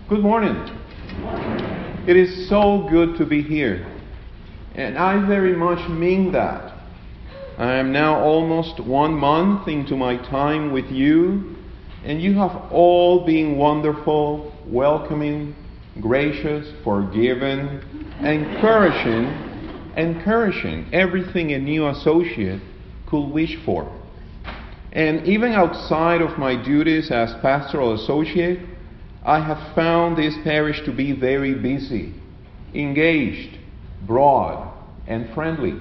Good morning. It is so good to be here. And I very much mean that. I am now almost 1 month into my time with you, and you have all been wonderful, welcoming, gracious, forgiving, encouraging everything a new associate could wish for. And even outside of my duties as pastoral associate, I have found this parish to be very busy, engaged, broad, and friendly.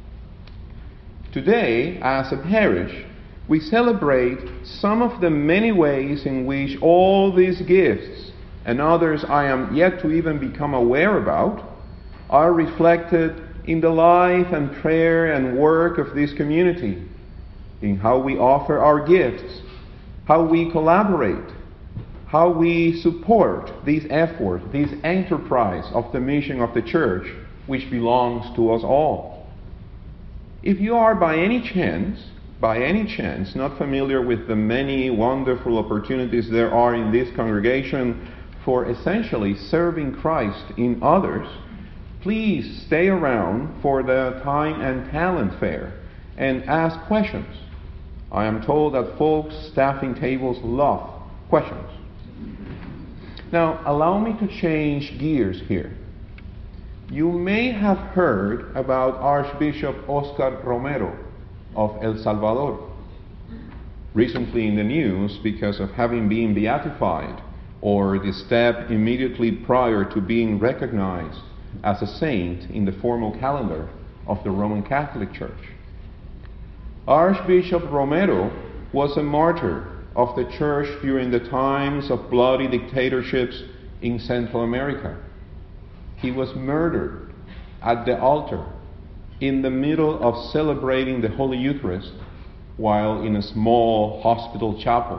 Today, as a parish, we celebrate some of the many ways in which all these gifts, and others I am yet to even become aware about, are reflected in the life and prayer and work of this community, in how we offer our gifts, how we collaborate, how we support this effort, this enterprise of the mission of the Church, which belongs to us all. If you are by any chance not familiar with the many wonderful opportunities there are in this congregation for essentially serving Christ in others, please stay around for the Time and Talent Fair and ask questions. I am told that folks staffing tables love questions. Now, allow me to change gears here. You may have heard about Archbishop Oscar Romero of El Salvador, recently in the news because of having been beatified, or the step immediately prior to being recognized as a saint in the formal calendar of the Roman Catholic Church. Archbishop Romero was a martyr of the Church during the times of bloody dictatorships in Central America. He was murdered at the altar in the middle of celebrating the Holy Eucharist while in a small hospital chapel.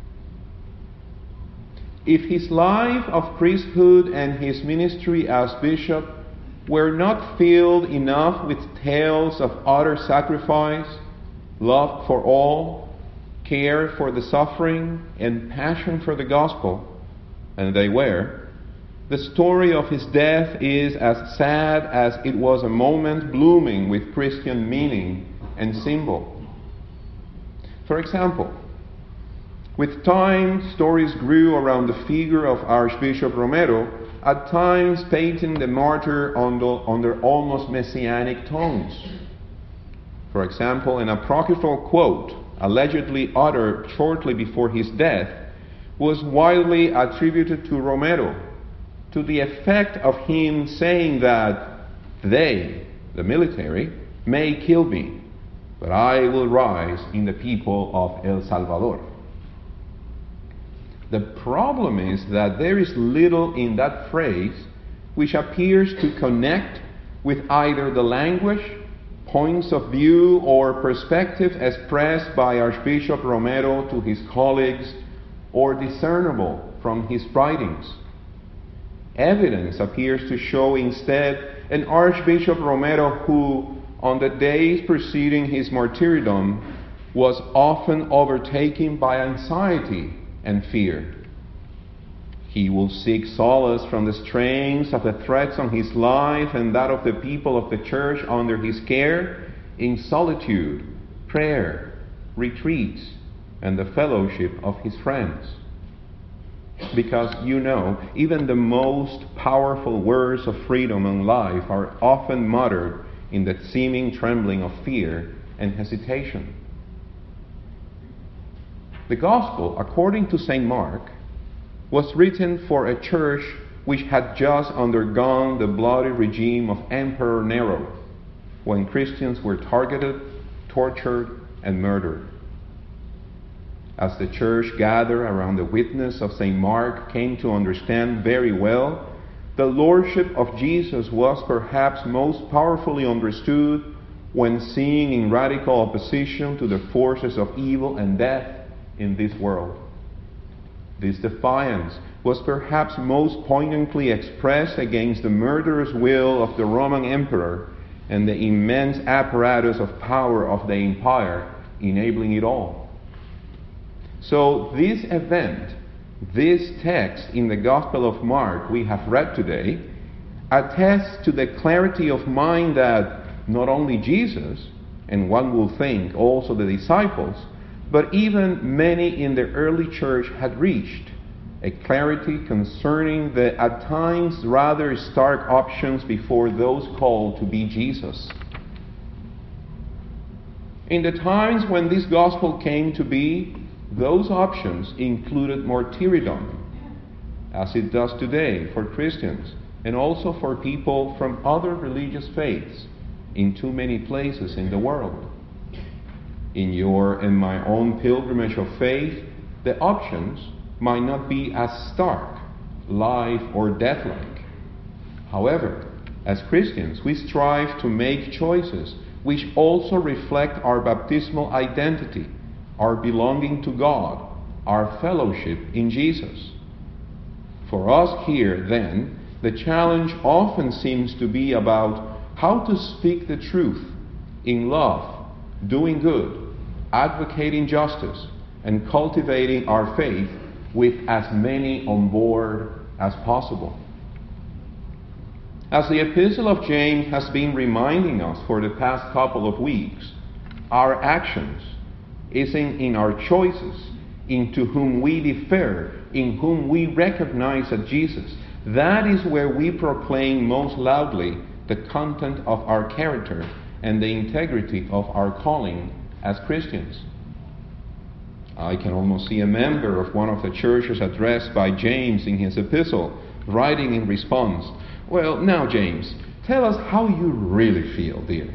If his life of priesthood and his ministry as bishop were not filled enough with tales of utter sacrifice, love for all, care for the suffering, and passion for the gospel, and they were, the story of his death is as sad as it was a moment blooming with Christian meaning and symbol. For example, with time, stories grew around the figure of Archbishop Romero, at times painting the martyr under almost messianic tones. For example, an apocryphal quote, allegedly uttered shortly before his death, was widely attributed to Romero, to the effect of him saying that they, the military, may kill me, but I will rise in the people of El Salvador. The problem is that there is little in that phrase which appears to connect with either the language, points of view, or perspective expressed by Archbishop Romero to his colleagues, or discernible from his writings. Evidence appears to show instead an Archbishop Romero who, on the days preceding his martyrdom, was often overtaken by anxiety and fear. He will seek solace from the strains of the threats on his life and that of the people of the Church under his care in solitude, prayer, retreats, and the fellowship of his friends. Because, even the most powerful words of freedom and life are often muttered in the seeming trembling of fear and hesitation. The Gospel, according to St. Mark, was written for a church which had just undergone the bloody regime of Emperor Nero, when Christians were targeted, tortured, and murdered. As the church gathered around the witness of St. Mark came to understand very well, the lordship of Jesus was perhaps most powerfully understood when seen in radical opposition to the forces of evil and death in this world. This defiance was perhaps most poignantly expressed against the murderous will of the Roman emperor and the immense apparatus of power of the empire enabling it all. So this event This text in the Gospel of Mark we have read today attests to the clarity of mind that not only Jesus, and one will think also the disciples, but even many in the early church had reached, a clarity concerning the at times rather stark options before those called to be Jesus. In the times when this gospel came to be, those options included martyrdom, as it does today for Christians, and also for people from other religious faiths in too many places in the world. In your and my own pilgrimage of faith, the options might not be as stark, life or death-like. However, as Christians, we strive to make choices which also reflect our baptismal identity, our belonging to God, our fellowship in Jesus. For us here, then, the challenge often seems to be about how to speak the truth in love, doing good, advocating justice, and cultivating our faith with as many on board as possible. As the Epistle of James has been reminding us for the past couple of weeks, our actions is in our choices, into whom we defer, in whom we recognize as Jesus. That is where we proclaim most loudly the content of our character and the integrity of our calling as Christians. I can almost see a member of one of the churches addressed by James in his epistle, writing in response, "Well, now James, tell us how you really feel, dear."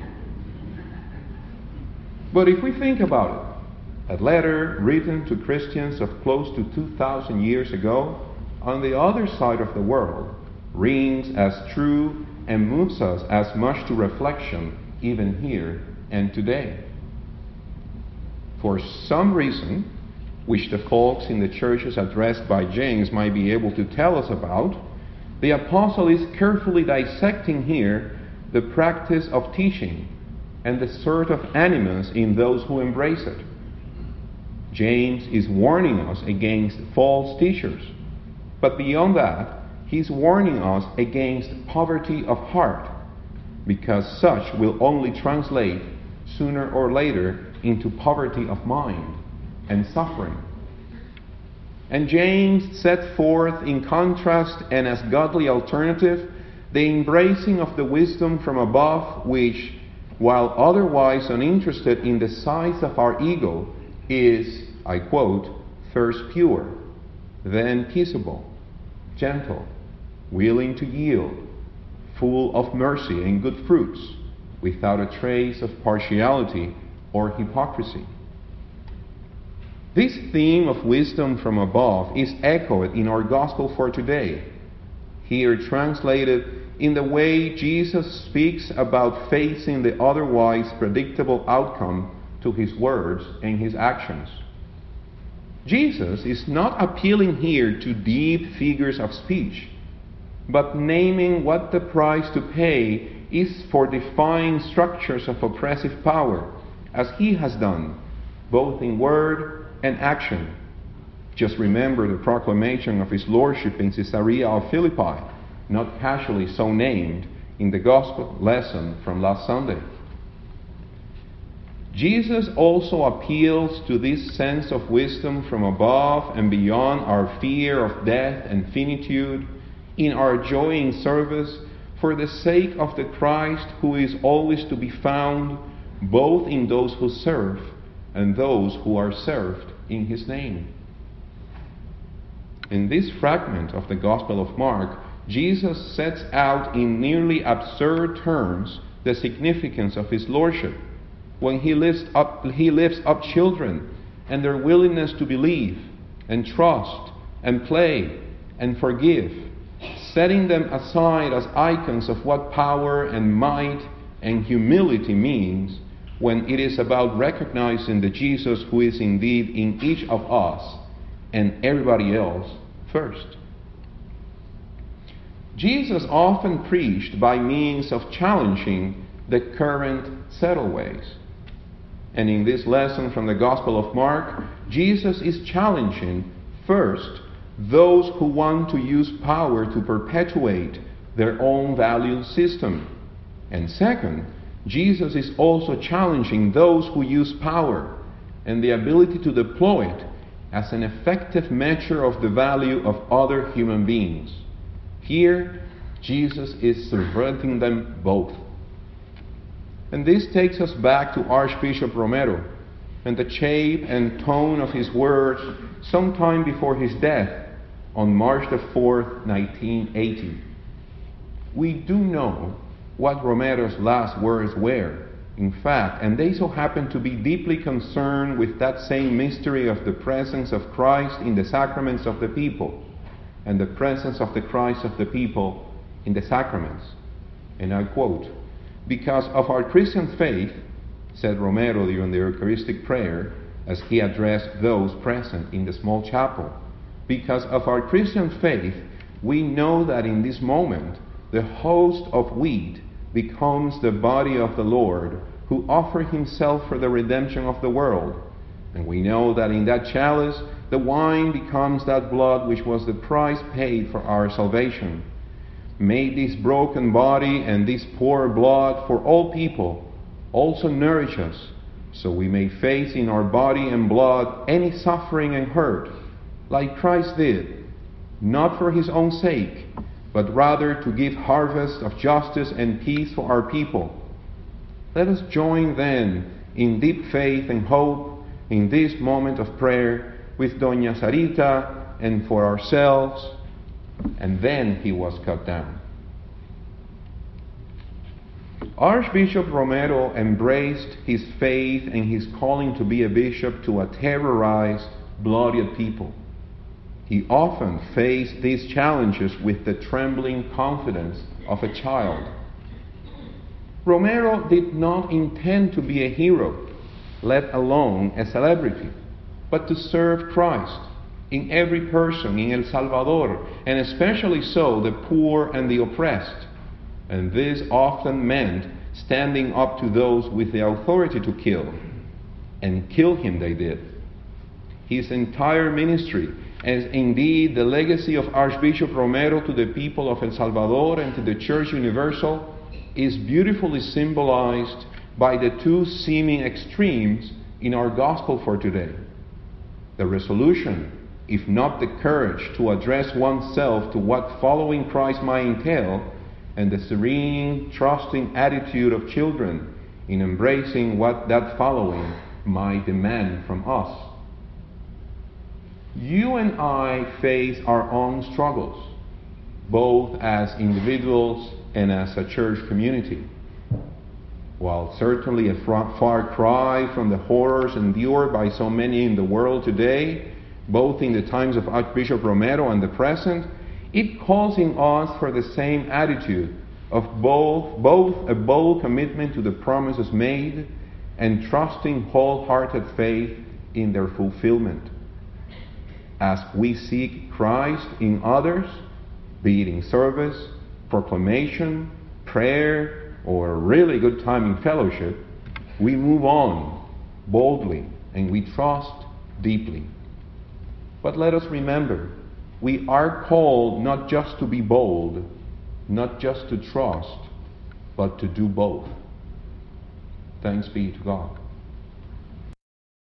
But if we think about it, a letter written to Christians of close to 2,000 years ago, on the other side of the world, rings as true and moves us as much to reflection even here and today. For some reason, which the folks in the churches addressed by James might be able to tell us about, the apostle is carefully dissecting here the practice of teaching and the sort of animus in those who embrace it. James is warning us against false teachers, but beyond that, he's warning us against poverty of heart, because such will only translate sooner or later into poverty of mind and suffering. And James set forth in contrast and as godly alternative the embracing of the wisdom from above, which, while otherwise uninterested in the size of our ego, is, I quote, "first pure, then peaceable, gentle, willing to yield, full of mercy and good fruits, without a trace of partiality or hypocrisy." This theme of wisdom from above is echoed in our gospel for today, here translated in the way Jesus speaks about facing the otherwise predictable outcome to his words and his actions. Jesus is not appealing here to deep figures of speech, but naming what the price to pay is for defying structures of oppressive power, as he has done, both in word and action. Just remember the proclamation of his lordship in Caesarea of Philippi, not casually so named in the gospel lesson from last Sunday. Jesus also appeals to this sense of wisdom from above and beyond our fear of death and finitude in our joy in service for the sake of the Christ who is always to be found both in those who serve and those who are served in his name. In this fragment of the Gospel of Mark, Jesus sets out in nearly absurd terms the significance of his lordship when he lifts up children and their willingness to believe and trust and play and forgive, setting them aside as icons of what power and might and humility means when it is about recognizing the Jesus who is indeed in each of us and everybody else first. Jesus often preached by means of challenging the current settled ways. And in this lesson from the Gospel of Mark, Jesus is challenging first those who want to use power to perpetuate their own value system. And second, Jesus is also challenging those who use power and the ability to deploy it as an effective measure of the value of other human beings. Here, Jesus is subverting them both. And this takes us back to Archbishop Romero and the shape and tone of his words sometime before his death on March the 4th, 1980. We do know what Romero's last words were, in fact, and they so happen to be deeply concerned with that same mystery of the presence of Christ in the sacraments of the people, and the presence of the Christ of the people in the sacraments. And I quote, "Because of our Christian faith," said Romero during the Eucharistic prayer as he addressed those present in the small chapel, "because of our Christian faith, we know that in this moment the host of wheat becomes the body of the Lord, who offered himself for the redemption of the world. And we know that in that chalice the wine becomes that blood which was the price paid for our salvation. May this broken body and this poor blood for all people also nourish us, so we may face in our body and blood any suffering and hurt, like Christ did, not for his own sake, but rather to give harvest of justice and peace for our people. Let us join then in deep faith and hope in this moment of prayer with Doña Sarita and for ourselves." And then he was cut down. Archbishop Romero embraced his faith and his calling to be a bishop to a terrorized, bloodied people. He often faced these challenges with the trembling confidence of a child. Romero did not intend to be a hero, let alone a celebrity, but to serve Christ in every person in El Salvador, and especially so the poor and the oppressed. And this often meant standing up to those with the authority to kill. And kill him they did. His entire ministry, as indeed the legacy of Archbishop Romero to the people of El Salvador and to the Church Universal, is beautifully symbolized by the two seeming extremes in our gospel for today. The resolution, if not the courage, to address oneself to what following Christ might entail, and the serene, trusting attitude of children in embracing what that following might demand from us. You and I face our own struggles, both as individuals and as a church community. While certainly a far cry from the horrors endured by so many in the world today, both in the times of Archbishop Romero and the present, it calls in us for the same attitude of both a bold commitment to the promises made and trusting wholehearted faith in their fulfillment. As we seek Christ in others, be it in service, proclamation, prayer, or a really good time in fellowship, we move on boldly and we trust deeply. But let us remember, we are called not just to be bold, not just to trust, but to do both. Thanks be to God.